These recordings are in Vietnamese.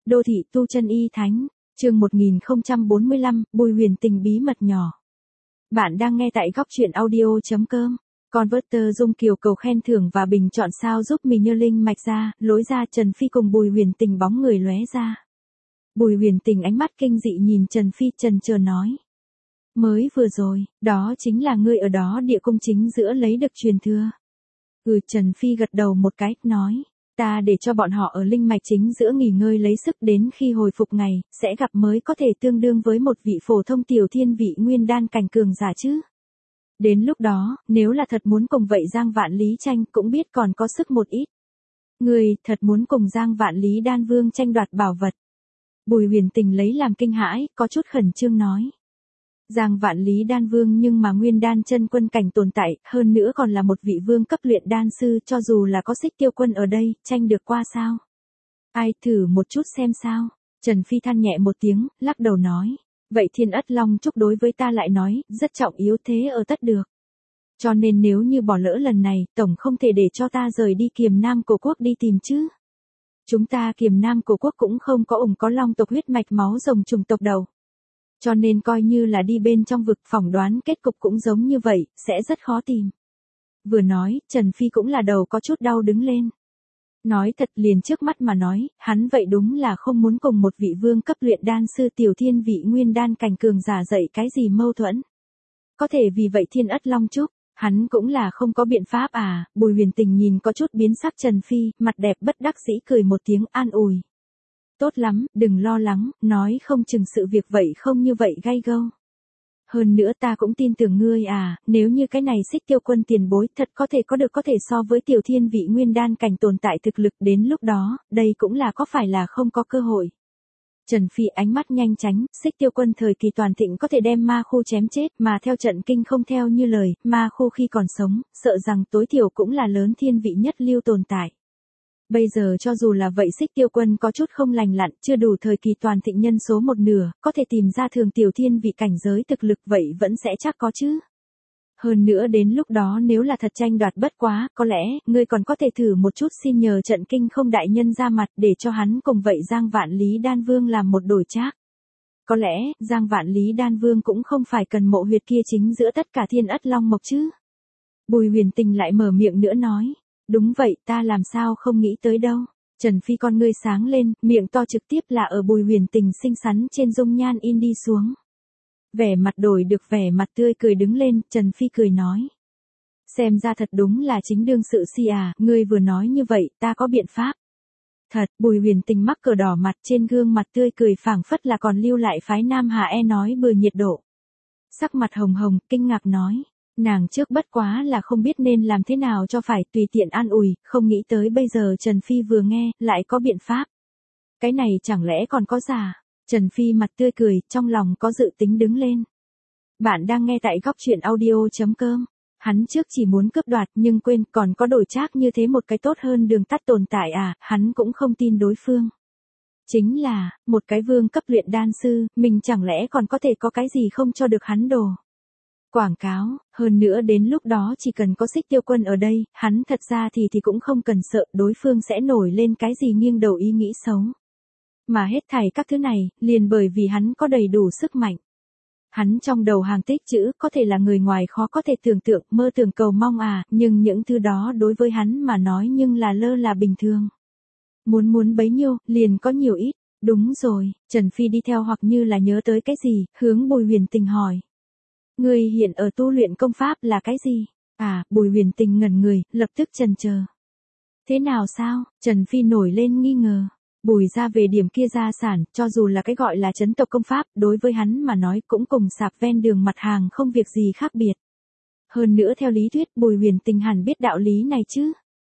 Đô thị tu chân y thánh, chương 1045, Bùi Huyền Tình bí mật nhỏ. Bạn đang nghe tại góc truyện audio.com. Converter Dung Kiều cầu khen thưởng và bình chọn sao giúp mình như linh mạch ra, lối ra Trần Phi cùng Bùi Huyền Tình bóng người lóe ra. Bùi Huyền Tình ánh mắt kinh dị nhìn Trần Phi chần chờ nói. Mới vừa rồi, đó chính là ngươi ở đó địa cung chính giữa lấy được truyền thừa. Trần Phi gật đầu một cái, nói. Ta để cho bọn họ ở linh mạch chính giữa nghỉ ngơi lấy sức đến khi hồi phục ngày, sẽ gặp mới có thể tương đương với một vị phổ thông tiểu thiên vị nguyên đan cảnh cường giả chứ. Đến lúc đó, nếu là thật muốn cùng vậy Giang Vạn Lý tranh cũng biết còn có sức một ít. Người thật muốn cùng Giang Vạn Lý đan vương tranh đoạt bảo vật. Bùi Huyền Tình lấy làm kinh hãi, có chút khẩn trương nói. Giang Vạn Lý đan vương nhưng mà nguyên đan chân quân cảnh tồn tại, hơn nữa còn là một vị vương cấp luyện đan sư, cho dù là có Xích Tiêu Quân ở đây, tranh được qua sao? Ai thử một chút xem sao? Trần Phi than nhẹ một tiếng, lắc đầu nói. Vậy Thiên Ất Long Trúc đối với ta lại nói, rất trọng yếu thế ở tất được. Cho nên nếu như bỏ lỡ lần này, tổng không thể để cho ta rời đi Kiềm Nam Cổ Quốc đi tìm chứ. Chúng ta Kiềm Nam Cổ Quốc cũng không có có long tộc huyết mạch máu rồng trùng tộc đầu. Cho nên coi như là đi bên trong vực phỏng đoán kết cục cũng giống như vậy, sẽ rất khó tìm. Vừa nói, Trần Phi cũng là đầu có chút đau đứng lên. Nói thật liền trước mắt mà nói, hắn vậy đúng là không muốn cùng một vị vương cấp luyện đan sư tiểu thiên vị nguyên đan cảnh cường giả dậy cái gì mâu thuẫn. Có thể vì vậy Thiên Ất Long Trúc, hắn cũng là không có biện pháp à. Bùi Huyền Tình nhìn có chút biến sắc Trần Phi, mặt đẹp bất đắc dĩ cười một tiếng an ủi. Tốt lắm, đừng lo lắng, nói không chừng sự việc vậy không như vậy gay gâu. Hơn nữa ta cũng tin tưởng ngươi à, nếu như cái này Xích Tiêu Quân tiền bối thật có thể so với tiểu thiên vị nguyên đan cảnh tồn tại thực lực đến lúc đó, đây cũng là có phải là không có cơ hội. Trần Phi ánh mắt nhanh chánh, Xích Tiêu Quân thời kỳ toàn thịnh có thể đem ma khu chém chết mà theo trận kinh không theo như lời, ma khu khi còn sống, sợ rằng tối thiểu cũng là lớn thiên vị nhất lưu tồn tại. Bây giờ cho dù là vậy Xích Tiêu Quân có chút không lành lặn, chưa đủ thời kỳ toàn thịnh nhân số một nửa, có thể tìm ra thường tiểu thiên vị cảnh giới thực lực vậy vẫn sẽ chắc có chứ. Hơn nữa đến lúc đó nếu là thật tranh đoạt bất quá, có lẽ, ngươi còn có thể thử một chút xin nhờ trận kinh không đại nhân ra mặt để cho hắn cùng vậy Giang Vạn Lý đan vương làm một đổi trác. Có lẽ, Giang Vạn Lý đan vương cũng không phải cần mộ huyệt kia chính giữa tất cả Thiên Ất Long Mộc chứ. Bùi Huyền Tình lại mở miệng nữa nói. Đúng vậy, ta làm sao không nghĩ tới đâu. Trần Phi con ngươi sáng lên, miệng to trực tiếp là ở Bùi Huyền Tình xinh xắn trên dung nhan in đi xuống. Vẻ mặt đổi được vẻ mặt tươi cười đứng lên, Trần Phi cười nói. Xem ra thật đúng là chính đương sự si à, ngươi vừa nói như vậy, ta có biện pháp. Thật, Bùi Huyền Tình mắc cờ đỏ mặt trên gương mặt tươi cười phảng phất là còn lưu lại phái Nam Hà nói bừa nhiệt độ. Sắc mặt hồng hồng, kinh ngạc nói. Nàng trước bất quá là không biết nên làm thế nào cho phải tùy tiện an ủi, không nghĩ tới bây giờ Trần Phi vừa nghe, lại có biện pháp. Cái này chẳng lẽ còn có giả? Trần Phi mặt tươi cười, trong lòng có dự tính đứng lên. Bạn đang nghe tại góc truyện audio.com. Hắn trước chỉ muốn cướp đoạt nhưng quên còn có đổi trác như thế một cái tốt hơn đường tắt tồn tại à, hắn cũng không tin đối phương. Chính là, một cái vương cấp luyện đan sư, mình chẳng lẽ còn có thể có cái gì không cho được hắn đồ. Quảng cáo, hơn nữa đến lúc đó chỉ cần có Xích Tiêu Quân ở đây, hắn thật ra thì cũng không cần sợ đối phương sẽ nổi lên cái gì nghiêng đầu ý nghĩ xấu. Mà hết thảy các thứ này, liền bởi vì hắn có đầy đủ sức mạnh. Hắn trong đầu hàng tích chữ có thể là người ngoài khó có thể tưởng tượng, mơ tưởng cầu mong à, nhưng những thứ đó đối với hắn mà nói nhưng là lơ là bình thường. Muốn bấy nhiêu, liền có nhiều ít, đúng rồi, Trần Phi đi theo hoặc như là nhớ tới cái gì, hướng Bùi Huyền Tình hỏi. Ngươi hiện ở tu luyện công pháp là cái gì? À, Bùi Huyền Tình ngẩn người, lập tức chần chờ. Thế nào sao? Trần Phi nổi lên nghi ngờ. Bùi ra về điểm kia gia sản, cho dù là cái gọi là chấn tộc công pháp, đối với hắn mà nói cũng cùng sạp ven đường mặt hàng không việc gì khác biệt. Hơn nữa theo lý thuyết Bùi Huyền Tình hẳn biết đạo lý này chứ.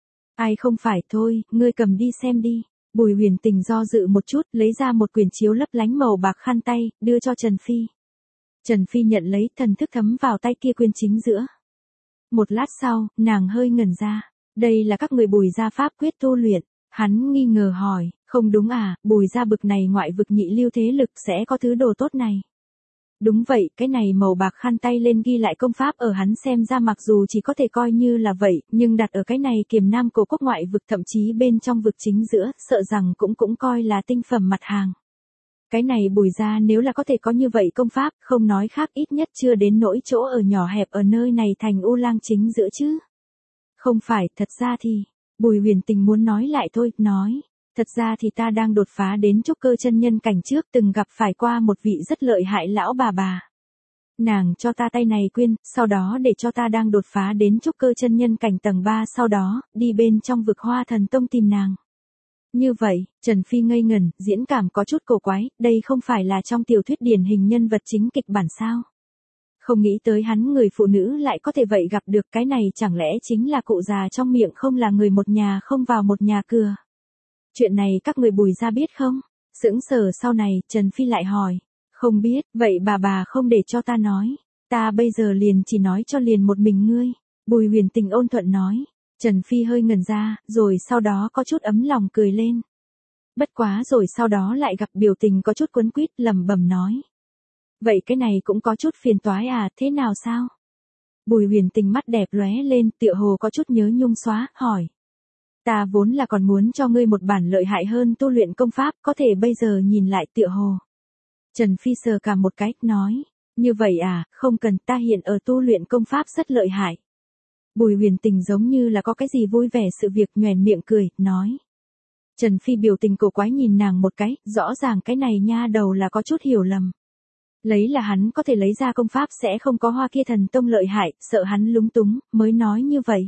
Ai không phải thôi, ngươi cầm đi xem đi. Bùi Huyền Tình do dự một chút, lấy ra một quyển chiếu lấp lánh màu bạc khăn tay, đưa cho Trần Phi. Trần Phi nhận lấy, thần thức thấm vào tay kia quyển chính giữa. Một lát sau, nàng hơi ngẩn ra. Đây là các người Bùi gia pháp quyết tu luyện. Hắn nghi ngờ hỏi, không đúng à, Bùi gia bực này ngoại vực nhị lưu thế lực sẽ có thứ đồ tốt này. Đúng vậy, cái này màu bạc khăn tay lên ghi lại công pháp ở hắn xem ra mặc dù chỉ có thể coi như là vậy, nhưng đặt ở cái này kiềm nam cổ quốc ngoại vực thậm chí bên trong vực chính giữa, sợ rằng cũng coi là tinh phẩm mặt hàng. Cái này Bùi gia nếu là có thể có như vậy công pháp, không nói khác ít nhất chưa đến nỗi chỗ ở nhỏ hẹp ở nơi này thành U Lang chính giữa chứ. Không phải, thật ra thì, Bùi Huyền Tình muốn nói lại thôi, nói. Thật ra thì ta đang đột phá đến trúc cơ chân nhân cảnh trước từng gặp phải qua một vị rất lợi hại lão bà. Nàng cho ta tay này quyên, sau đó để cho ta đang đột phá đến trúc cơ chân nhân cảnh tầng 3 sau đó, đi bên trong vực Hoa Thần Tông tìm nàng. Như vậy, Trần Phi ngây ngẩn, diễn cảm có chút cổ quái, đây không phải là trong tiểu thuyết điển hình nhân vật chính kịch bản sao. Không nghĩ tới hắn người phụ nữ lại có thể vậy gặp được cái này chẳng lẽ chính là cụ già trong miệng không là người một nhà không vào một nhà cửa. Chuyện này các người Bùi gia biết không? Sững sờ sau này, Trần Phi lại hỏi. Không biết, vậy bà không để cho ta nói. Ta bây giờ liền chỉ nói cho liền một mình ngươi. Bùi Huyền Tình ôn thuận nói. Trần Phi hơi ngẩn ra, rồi sau đó có chút ấm lòng cười lên. Bất quá rồi sau đó lại gặp biểu tình có chút quấn quýt lẩm bẩm nói. Vậy cái này cũng có chút phiền toái à, thế nào sao? Bùi Huyền Tình mắt đẹp lóe lên, tựa hồ có chút nhớ nhung xóa, hỏi. Ta vốn là còn muốn cho ngươi một bản lợi hại hơn tu luyện công pháp, có thể bây giờ nhìn lại tựa hồ. Trần Phi sờ cả một cái, nói. Như vậy à, không cần, ta hiện ở tu luyện công pháp rất lợi hại. Bùi Huyền Tình giống như là có cái gì vui vẻ sự việc nhoẻn miệng cười, nói. Trần Phi biểu tình cổ quái nhìn nàng một cái, rõ ràng cái này nha đầu là có chút hiểu lầm. Lấy là hắn có thể lấy ra công pháp sẽ không có Hoa Kia Thần Tông lợi hại, sợ hắn lúng túng, mới nói như vậy.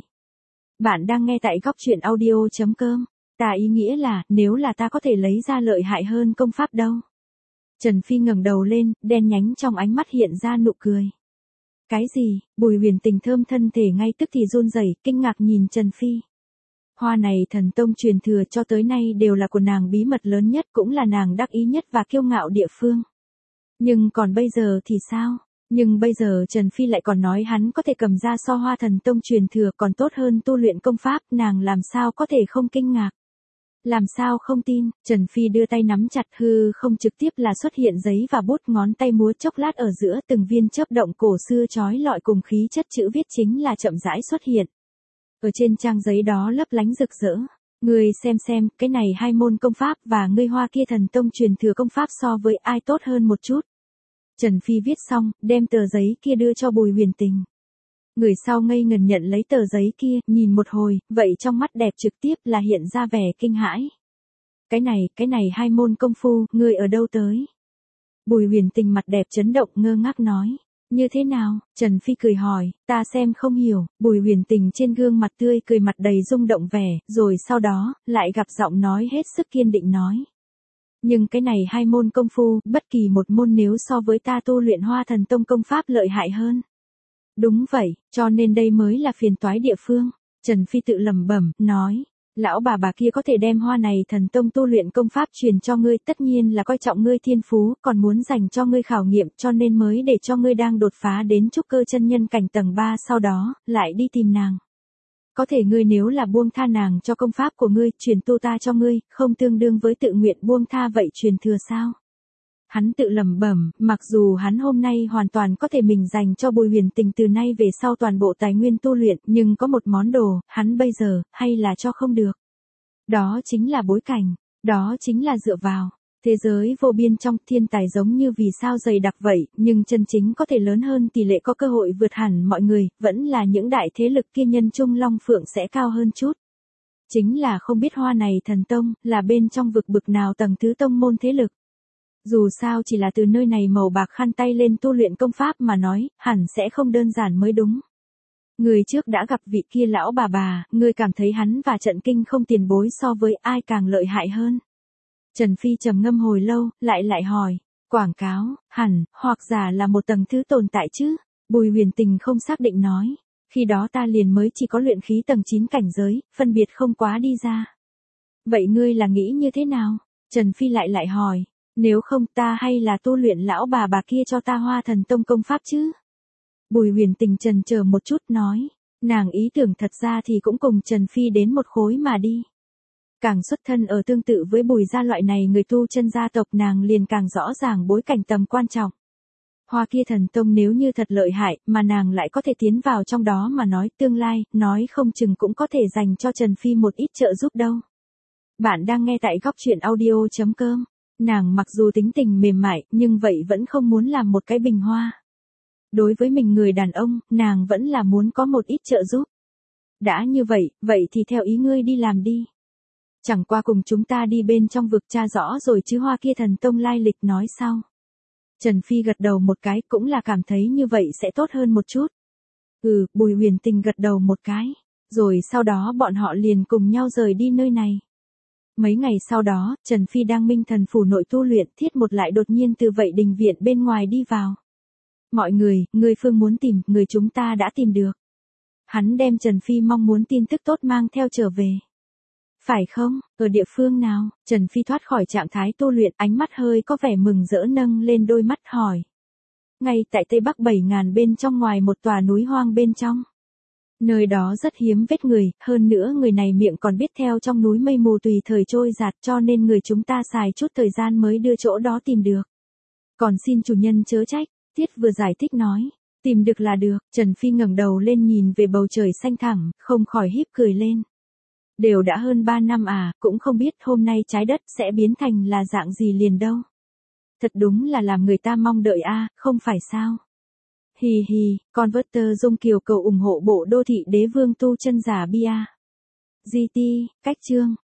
Bạn đang nghe tại góc truyện audio.com. Ta ý nghĩa là, nếu là ta có thể lấy ra lợi hại hơn công pháp đâu. Trần Phi ngẩng đầu lên, đen nhánh trong ánh mắt hiện ra nụ cười. Cái gì? Bùi Huyền Tình thơm thân thể ngay tức thì run rẩy, kinh ngạc nhìn Trần Phi. Hoa này Thần Tông truyền thừa cho tới nay đều là của nàng bí mật lớn nhất, cũng là nàng đắc ý nhất và kiêu ngạo địa phương. Nhưng còn bây giờ thì sao? Nhưng bây giờ Trần Phi lại còn nói hắn có thể cầm ra so Hoa Thần Tông truyền thừa còn tốt hơn tu luyện công pháp, nàng làm sao có thể không kinh ngạc. Làm sao không tin, Trần Phi đưa tay nắm chặt hư không trực tiếp là xuất hiện giấy và bút ngón tay múa chốc lát ở giữa từng viên chớp động cổ xưa chói lọi cùng khí chất chữ viết chính là chậm rãi xuất hiện. Ở trên trang giấy đó lấp lánh rực rỡ. Ngươi xem, cái này hai môn công pháp và ngươi Hoa Kia Thần Tông truyền thừa công pháp so với ai tốt hơn một chút. Trần Phi viết xong, đem tờ giấy kia đưa cho Bùi Huyền Tình. Người sau ngây ngần nhận lấy tờ giấy kia, nhìn một hồi, vậy trong mắt đẹp trực tiếp là hiện ra vẻ kinh hãi. Cái này hai môn công phu, ngươi ở đâu tới? Bùi Huyền Tình mặt đẹp chấn động ngơ ngác nói. Như thế nào? Trần Phi cười hỏi, ta xem không hiểu. Bùi Huyền Tình trên gương mặt tươi cười mặt đầy rung động vẻ, rồi sau đó, lại gặp giọng nói hết sức kiên định nói. Nhưng cái này hai môn công phu, bất kỳ một môn nếu so với ta tu luyện Hoa Thần Tông công pháp lợi hại hơn. Đúng vậy, cho nên đây mới là phiền toái địa phương. Trần Phi tự lẩm bẩm, nói. Lão bà kia có thể đem Hoa này Thần Tông tu luyện công pháp truyền cho ngươi, tất nhiên là coi trọng ngươi thiên phú, còn muốn dành cho ngươi khảo nghiệm, cho nên mới để cho ngươi đang đột phá đến trúc cơ chân nhân cảnh tầng 3 sau đó, lại đi tìm nàng. Có thể ngươi nếu là buông tha nàng cho công pháp của ngươi, truyền tu ta cho ngươi, không tương đương với tự nguyện buông tha vậy truyền thừa sao? Hắn tự lẩm bẩm, mặc dù hắn hôm nay hoàn toàn có thể mình dành cho Bùi Huyền Tình từ nay về sau toàn bộ tài nguyên tu luyện, nhưng có một món đồ, hắn bây giờ, hay là cho không được. Đó chính là bối cảnh, đó chính là dựa vào. Thế giới vô biên trong thiên tài giống như vì sao dày đặc vậy, nhưng chân chính có thể lớn hơn tỷ lệ có cơ hội vượt hẳn mọi người, vẫn là những đại thế lực kia nhân trung long phượng sẽ cao hơn chút. Chính là không biết Hoa này Thần Tông, là bên trong vực bực nào tầng thứ tông môn thế lực. Dù sao chỉ là từ nơi này màu bạc khăn tay lên tu luyện công pháp mà nói, hẳn sẽ không đơn giản mới đúng. Người trước đã gặp vị kia lão bà, người cảm thấy hắn và trận kinh không tiền bối so với ai càng lợi hại hơn. Trần Phi trầm ngâm hồi lâu, lại hỏi, quảng cáo, hẳn, hoặc giả là một tầng thứ tồn tại chứ? Bùi Huyền Tình không xác định nói, khi đó ta liền mới chỉ có luyện khí tầng 9 cảnh giới, phân biệt không quá đi ra. Vậy ngươi là nghĩ như thế nào? Trần Phi lại hỏi, nếu không ta hay là tu luyện lão bà kia cho ta Hoa Thần Tông công pháp chứ? Bùi Huyền Tình chần chờ một chút nói, nàng ý tưởng thật ra thì cũng cùng Trần Phi đến một khối mà đi. Càng xuất thân ở tương tự với Bùi gia loại này người tu chân gia tộc nàng liền càng rõ ràng bối cảnh tầm quan trọng. Hoa kia thần tông nếu như thật lợi hại, mà nàng lại có thể tiến vào trong đó mà nói tương lai, nói không chừng cũng có thể dành cho Trần Phi một ít trợ giúp đâu. Bạn đang nghe tại góc truyện audio.com. Nàng mặc dù tính tình mềm mại, nhưng vậy vẫn không muốn làm một cái bình hoa. Đối với mình người đàn ông, nàng vẫn là muốn có một ít trợ giúp. Đã như vậy, vậy thì theo ý ngươi đi làm đi. Chẳng qua cùng chúng ta đi bên trong vực tra rõ rồi chứ. Hoa kia thần tông lai lịch nói sau. Trần Phi gật đầu một cái, cũng là cảm thấy như vậy sẽ tốt hơn một chút. Bùi Huyền Tình gật đầu một cái. Rồi sau đó bọn họ liền cùng nhau rời đi nơi này. Mấy ngày sau đó, Trần Phi đang Minh Thần phủ nội tu luyện, Thiết Một lại đột nhiên từ vậy đình viện bên ngoài đi vào. Mọi người Phương muốn tìm, người chúng ta đã tìm được. Hắn đem Trần Phi mong muốn tin tức tốt mang theo trở về. Phải không, ở địa phương nào? Trần Phi thoát khỏi trạng thái tu luyện, ánh mắt hơi có vẻ mừng rỡ nâng lên đôi mắt hỏi. Ngay tại Tây Bắc 7.000 bên trong ngoài một tòa núi hoang bên trong. Nơi đó rất hiếm vết người, hơn nữa người này miệng còn biết theo trong núi mây mù tùy thời trôi giạt, cho nên người chúng ta xài chút thời gian mới đưa chỗ đó tìm được. Còn xin chủ nhân chớ trách, Tiết vừa giải thích nói. Tìm được là được. Trần Phi ngẩng đầu lên nhìn về bầu trời xanh thẳm, không khỏi híp cười lên. Đều đã hơn 3 năm à, cũng không biết hôm nay trái đất sẽ biến thành là dạng gì liền đâu. Thật đúng là làm người ta mong đợi a, không phải sao? Hì hì, Converter Dung Kiều cầu ủng hộ bộ đô thị đế vương tu chân giả bia. GT, cách chương.